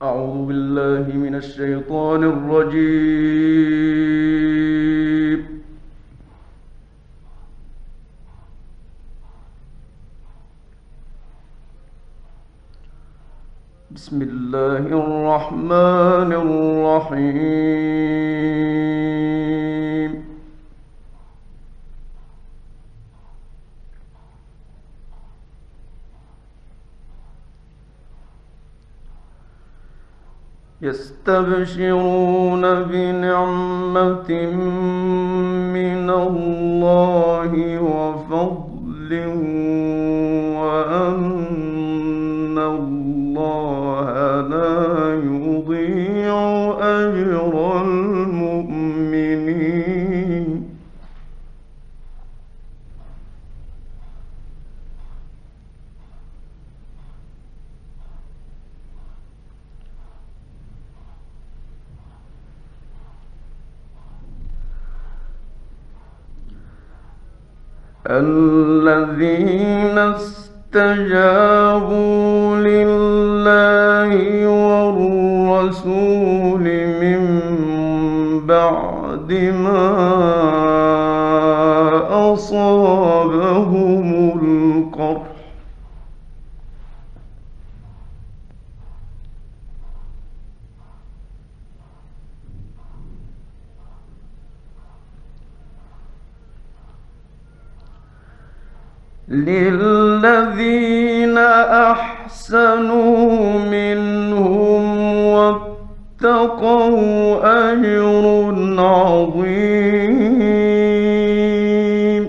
أعوذ بالله من الشيطان الرجيم. بسم الله الرحمن الرحيم. يستبشرون بنعمة من الله وفضل وأن الله لا يضيع أجر المؤمنين. الذين استجابوا لله والرسول من بعد ما أصابهم القرح للذين أحسنوا منهم واتقوا أجر عظيم.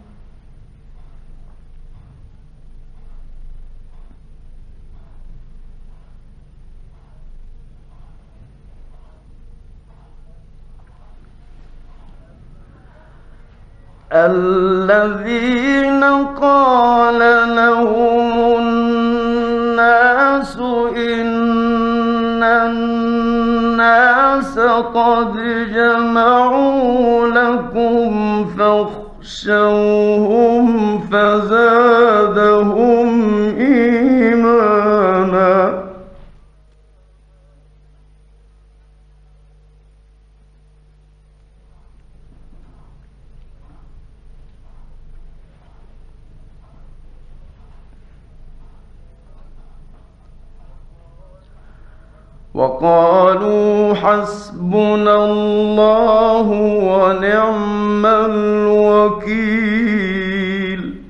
الذين قال لهم الناس إن الناس قد جمعوا لكم فاخشوهم فزادهم إيمانا. وقالوا حسبنا الله ونعم الوكيل.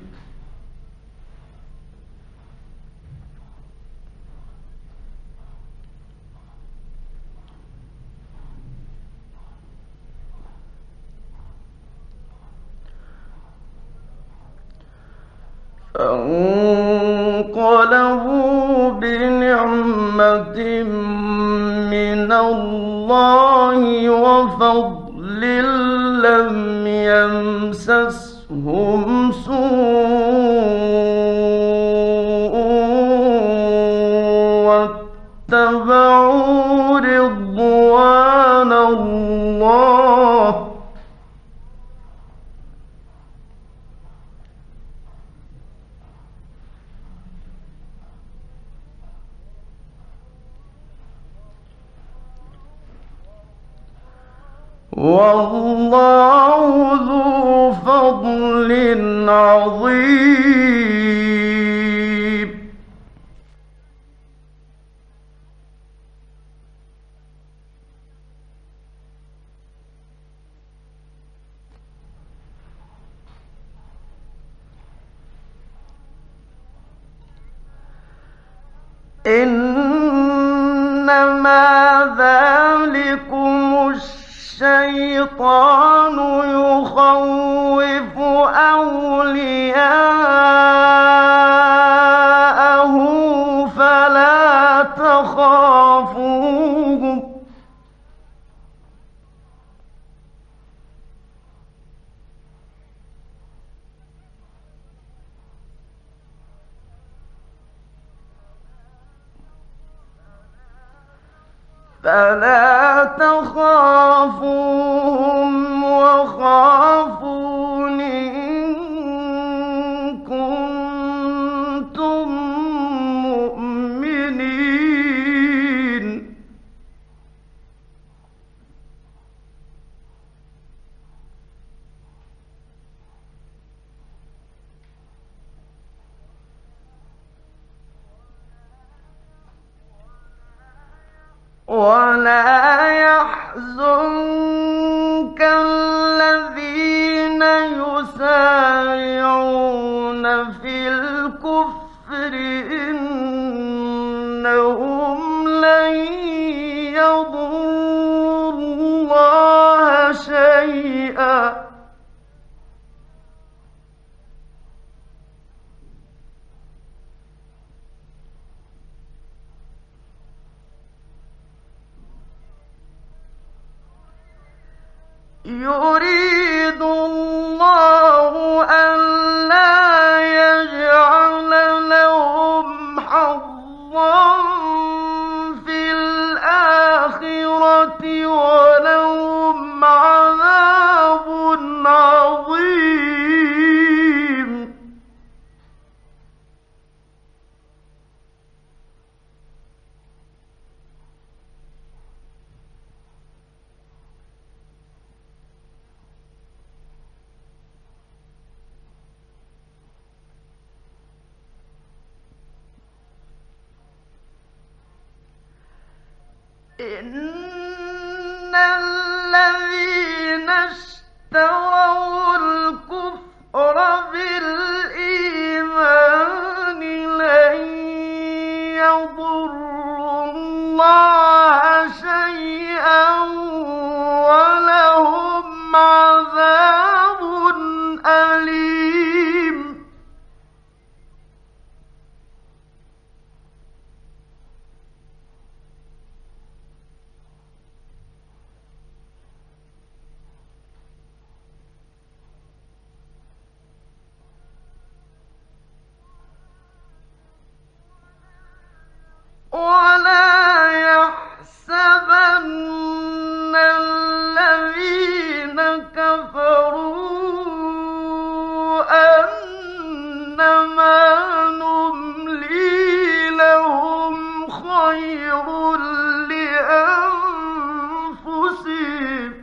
فانقلبوا بنعمة من الله وفضل لم يمسسهم سوء واتبعوا رضوان الله والله ذو فضل عظيم. إنما ذلكم الشيطان يخوف أولياءه فلا تخافوهم وخافون إن كنتم مؤمنين. ولا يحزنك الذين يسارعون في الكفر إنهم لن يضروا الله شيئا يريد الله ألا يجعل لهم حظا في الآخرة ولهم عذاب عظيم إن الذين اشتروا الكفر بالإيمان لن يضروا الله شيئا ولهم عذاب أليم ولا يحسبن الذين كفروا أنما نملي لهم خير لأنفسهم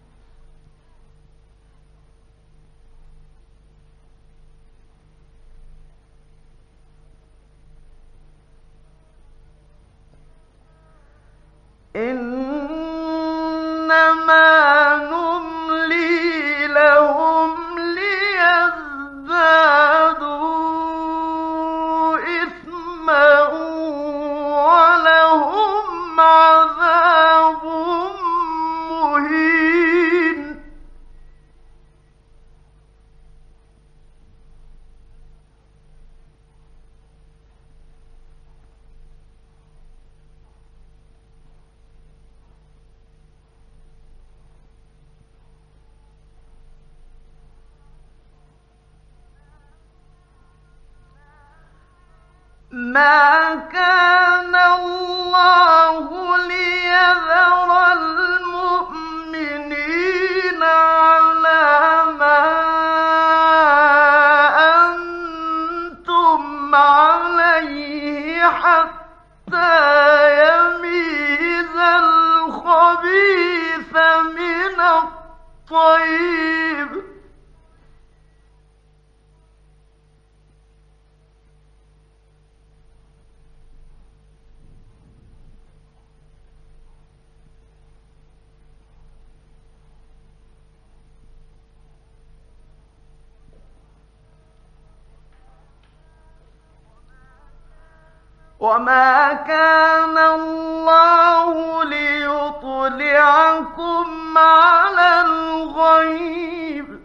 إنما نملي لهم ليزدادوا إثما ولهم عذاب مهين ما كان الله ليذر المؤمنين على ما أنتم عليه حتى يميز الخبيث من الطيب وما كان الله ليطلعكم على الغيب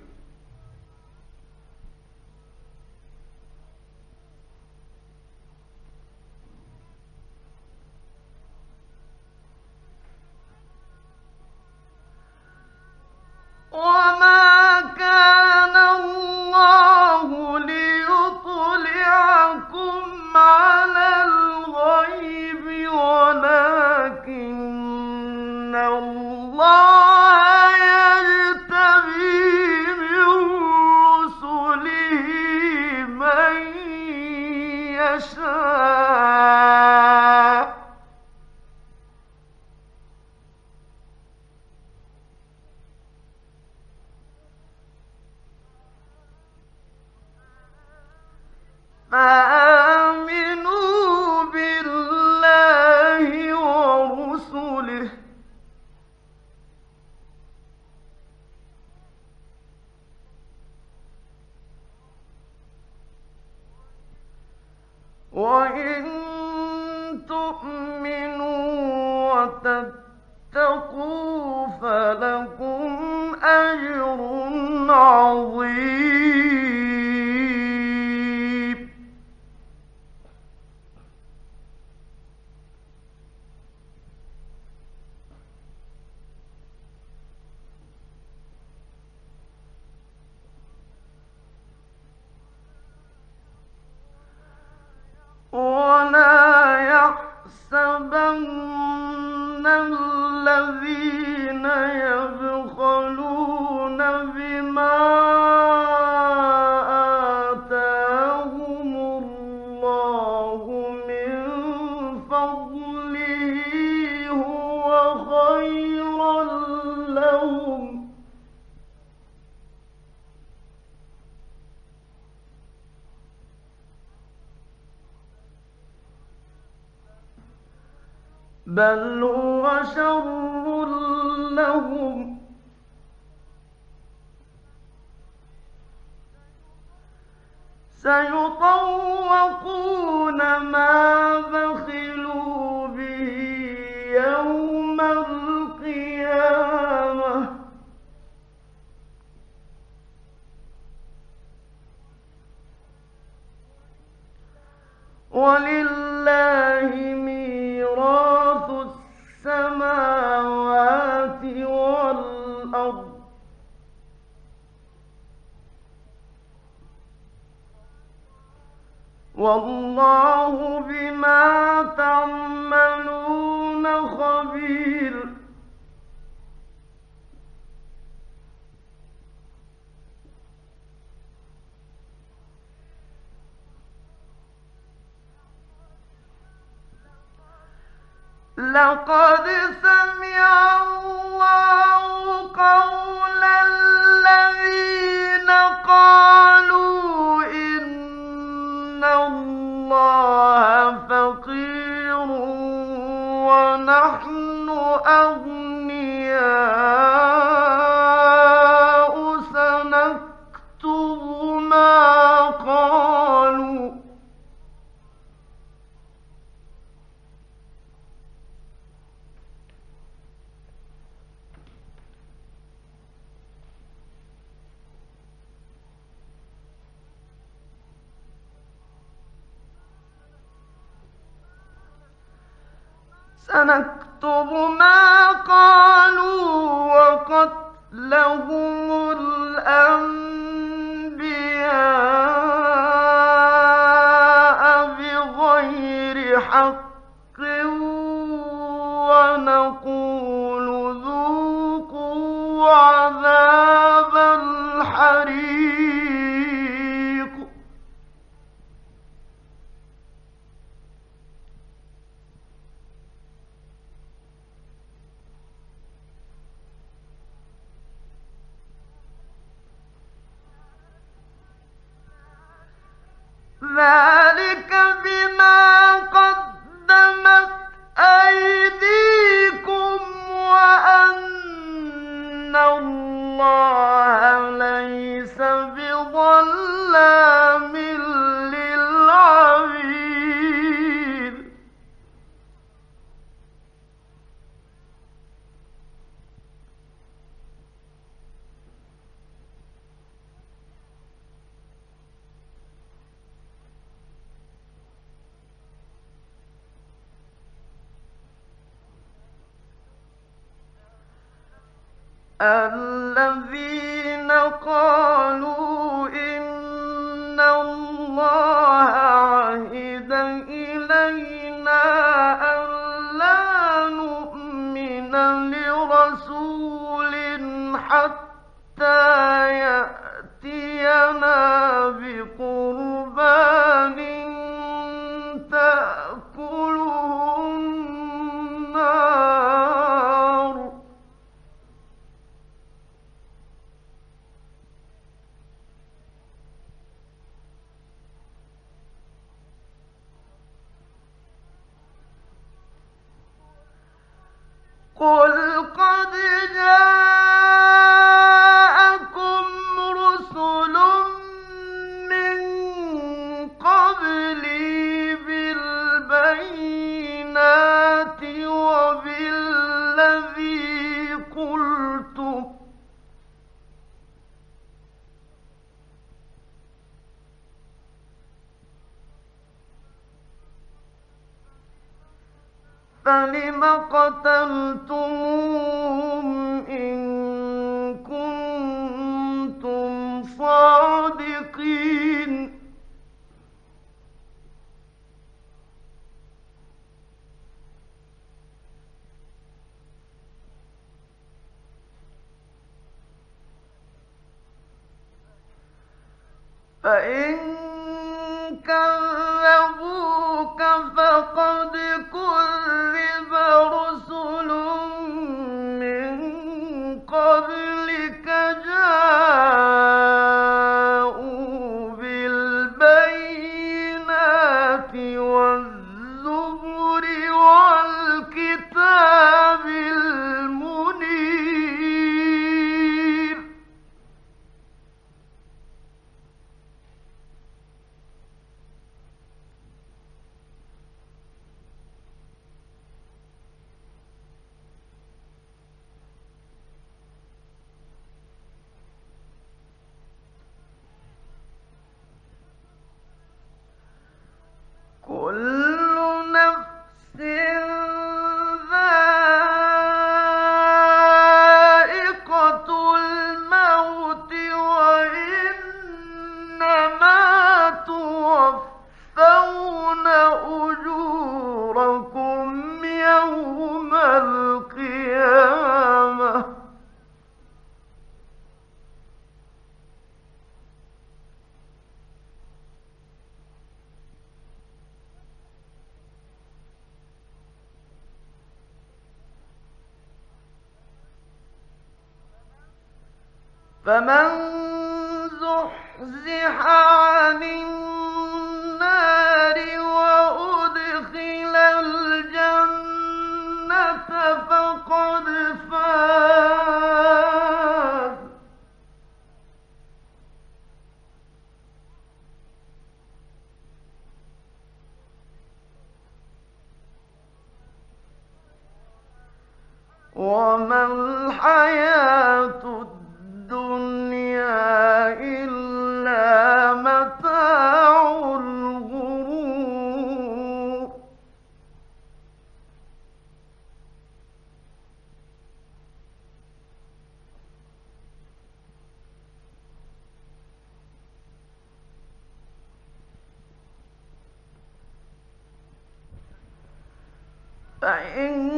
وما كان الله ليطلعكم على الغيب ولكن الله يجتبي من رسله من يشاء فآمنوا بالله ورسله وتتقوا فلكم أجر عظيم. ولا يحسبن الذين يبخلون بما آتاهم الله من فضله هو خيرا لهم، بل هو شر لهم، سيطوقون ما بخلوا به يوم القيامة، ولله ميراث السماوات والأرض، والله بما تعملون خبير. لقد سمع الله قول الذين قالوا إن الله فقير ونحن أغنياء، سنكتب ما قالوا وقتلهم الأنبياء بغير حق، ونقول ذوقوا عذاب الحريق. ذلك بما قدمت أيديكم وأن الله ليس بظلام للعبيد. الذين قالوا إن الله عهد إلينا ألا نؤمن لرسول حتى يأتينا بقربان تأكله النار. قل قد جاءكم رسل من فلم قتلتموهم إن كنتم صادقين. فإن كذبوك فقد كذب رسل من قبلك جاءوا بالبينات والزبر والكتاب المنير. كل نفس ذائقة الموت وإنما توفون أجوركم يوم القيامة. فمن زحزح عن النار وأدخل الجنة فقد فاز. وما الحياة الدنيا إلا متاع الغرور. فإن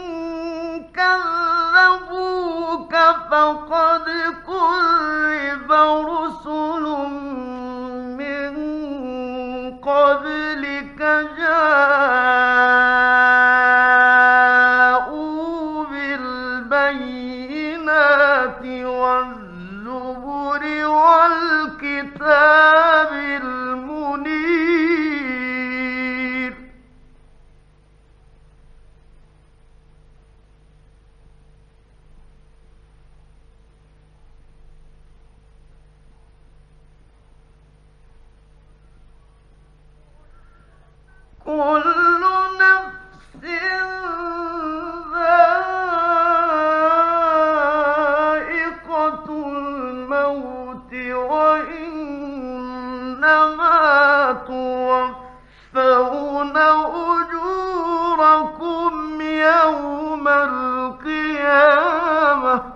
كذبوك فقد كذب رسل من قبلك جاءوا بالبينات والزبر والكتاب المنير. كل نفس ذائقة الموت وإنما توفون أجوركم يوم القيامة.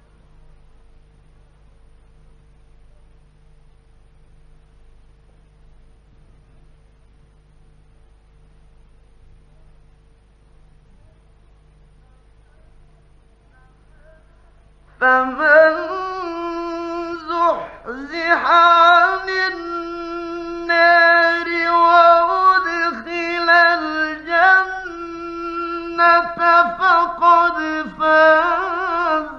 فمن زحزح عن النار وأدخل الجنة فقد فاز.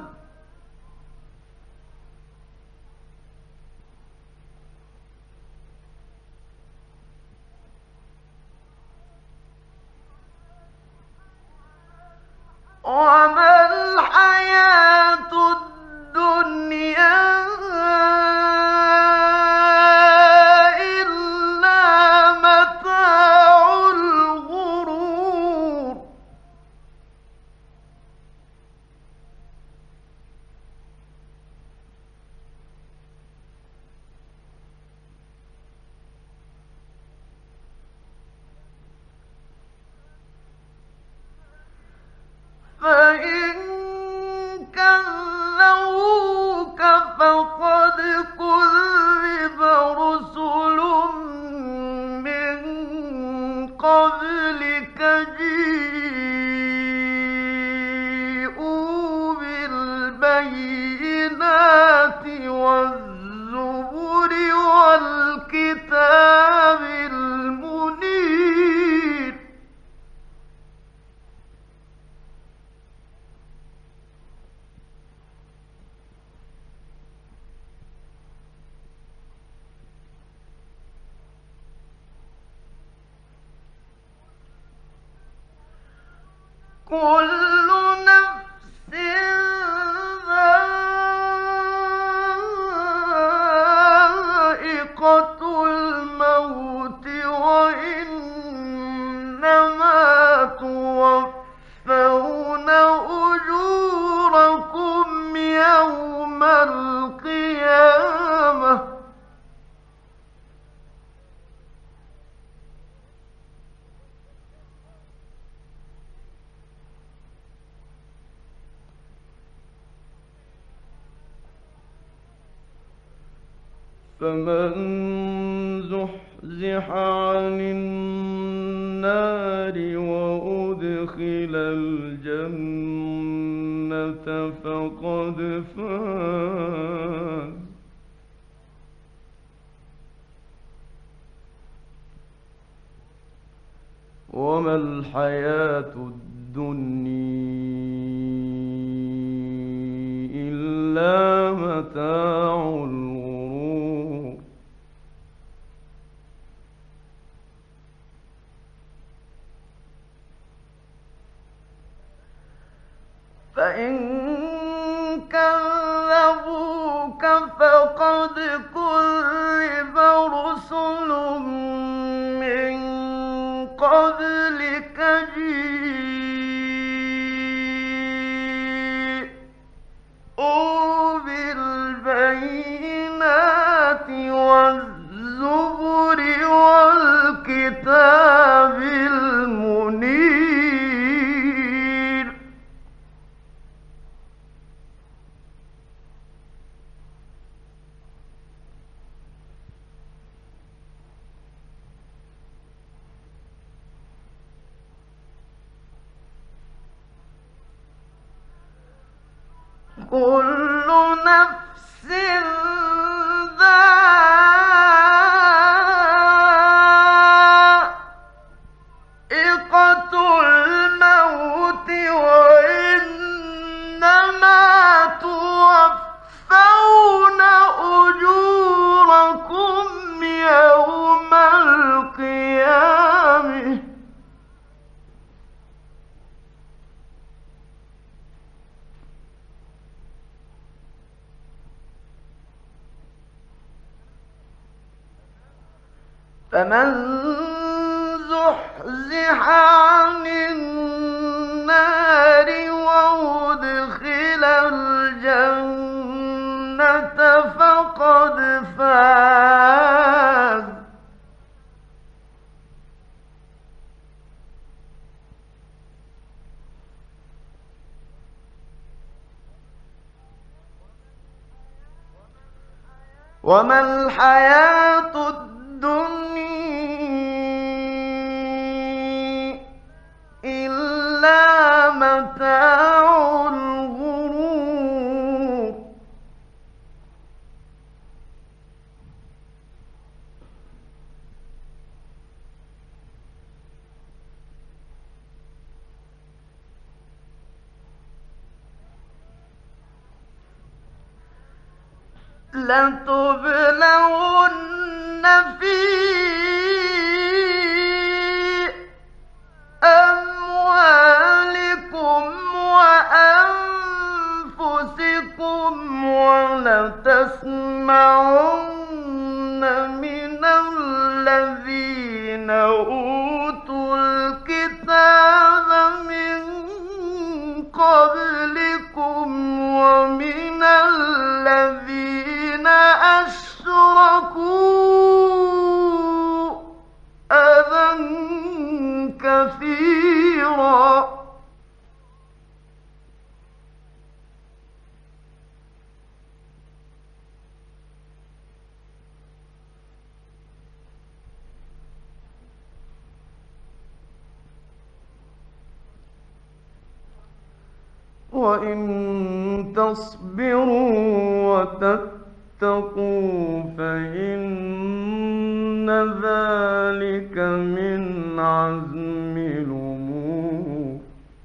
وما الحياة الدنيا إلا متاع الغرور. فإن كذبوك فقد كذب رسل من قبلك جيءوا بالبينات والزبر والكتاب المنير. كل نفس ذائقة الموت وإنما توفون أجوركم يوم القيامة. فمن زحزح عن النار وأدخل الجنة فقد فاز. وما الحياة الدنيا إلا متاع الغرور. فإن كذبوك فقد كذب رسل من قبلك جيءوا بالبينات والزبر والكتاب المنير. كل نفس ذائقة الموت وإنما توفون أجوركم يوم القيامة. فمن زحزح عن النار وأدخل الجنة فقد فاز. وما الحياة الدنيا إلا متاع الغرور. لتبلغن في أموالكم وأنفسكم ولتسمعن من الذين أوتوا الكتاب من قبلكم ومن الذين أشركوا وإن تصبروا وتتقوا فإن ذلك من عزم الأمور.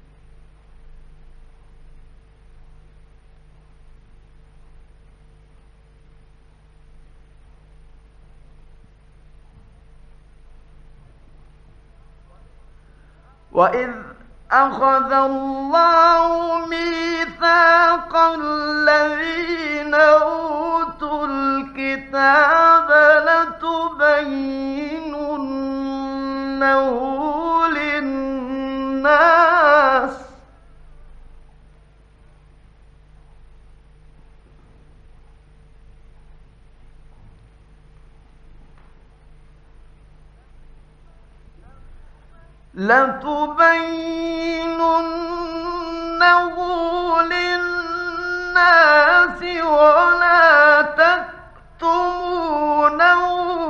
وإذ أخذ الله ميثاق الذين أوتوا الكتاب لتبيننه للناس ولا تكتمونه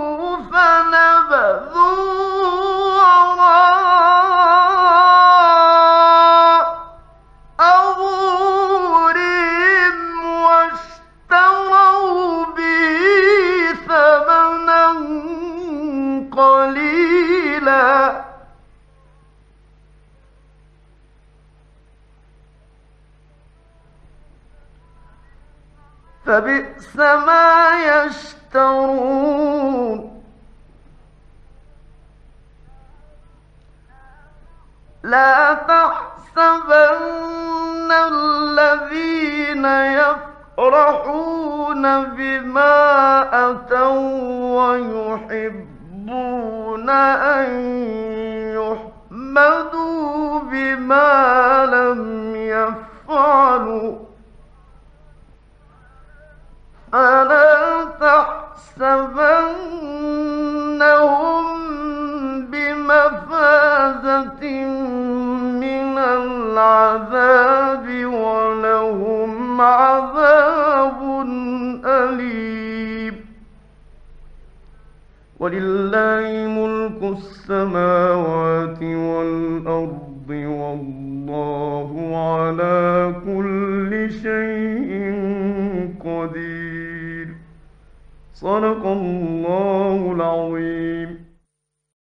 فنبذوه وراء ظهورهم واشتروا به ثمنا قليلا فبئس ما يشترون. لا تحسبن الذين يفرحون بما أتوا ويحبون أن يحمدوا بما لم يفعلوا فلا تحسبنهم بمفازة من العذاب ولهم عذاب أليم. ولله ملك السماوات والأرض والله على كل شيء قدير. صدق الله